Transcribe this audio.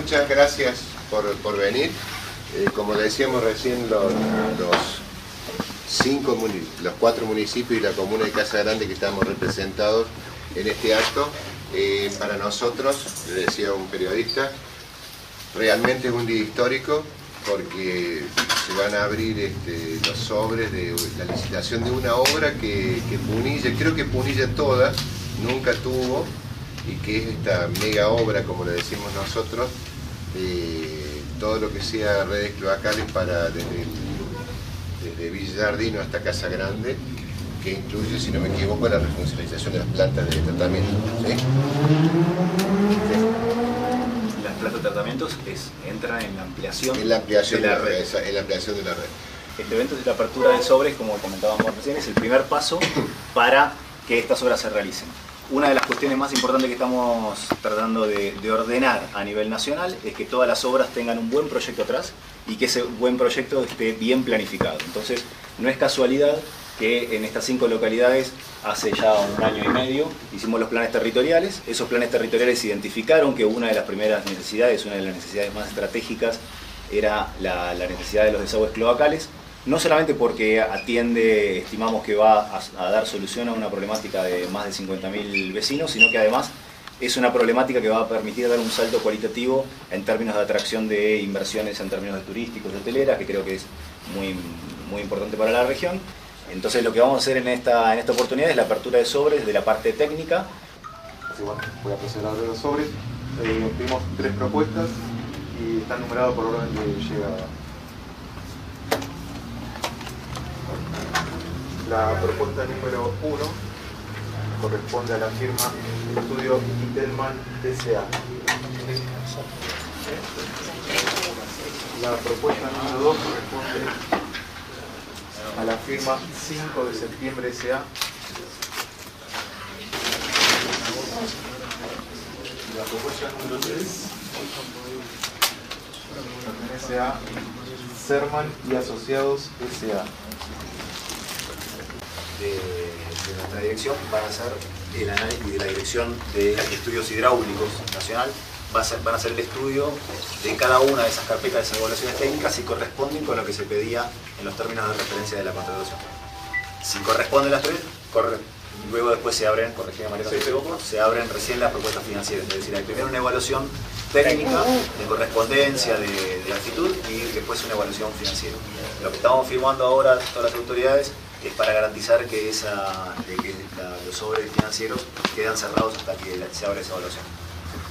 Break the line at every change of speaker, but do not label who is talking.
muchas gracias por venir. Como decíamos recién, los 4 municipios y la comuna de Casa Grande que estamos representados en este acto, para nosotros, le decía un periodista, realmente es un día histórico porque se van a abrir los sobres de la licitación de una obra que Punilla, creo que Punilla toda, nunca tuvo, y que es esta mega obra, como le decimos nosotros, todo lo que sea redes cloacales para desde Villardino hasta Casa Grande, que incluye, si no me equivoco, la responsabilización de las plantas de tratamiento. ¿Sí?
Las plantas de tratamientos entran en la ampliación,
de la red. En la ampliación de la red.
Este evento de la apertura de sobres, como comentábamos recién, es el primer paso para que estas obras se realicen. Una de las cuestiones más importantes que estamos tratando de ordenar a nivel nacional es que todas las obras tengan un buen proyecto atrás y que ese buen proyecto esté bien planificado. Entonces, no es casualidad que en estas 5 localidades, hace ya un año y medio, hicimos los planes territoriales. Esos planes territoriales identificaron que una de las primeras necesidades, una de las necesidades más estratégicas, era la necesidad de los desagües cloacales. No solamente porque atiende, estimamos que va a dar solución a una problemática de más de 50.000 vecinos, sino que además es una problemática que va a permitir dar un salto cualitativo en términos de atracción de inversiones, en términos de turísticos, de hoteleras, que creo que es muy importante para la región. Entonces lo que vamos a hacer en esta oportunidad es la apertura de sobres de la parte técnica.
Así, bueno, voy a proceder a abrir los sobres. Tuvimos 3 propuestas y están numerados por orden de llegada. La propuesta número 1 corresponde a la firma Estudio Itelman S.A. La propuesta número 2 corresponde a la firma 5 de septiembre S.A. La propuesta número 3 pertenece a Serman y Asociados S.A.
De nuestra dirección van a ser el análisis, y de la Dirección de Estudios Hidráulicos Nacional van a hacer el estudio de cada una de esas carpetas de evaluaciones técnicas si corresponden con lo que se pedía en los términos de referencia de la contratación. Si corresponden las 3, luego después se abren, corregime Mariano si me equivoco, se abren recién las propuestas financieras, es decir, hay primero una evaluación técnica de correspondencia, de actitud, y después una evaluación financiera. Lo que estamos firmando ahora todas las autoridades es para garantizar que los sobres financieros quedan cerrados hasta que se abra esa evaluación.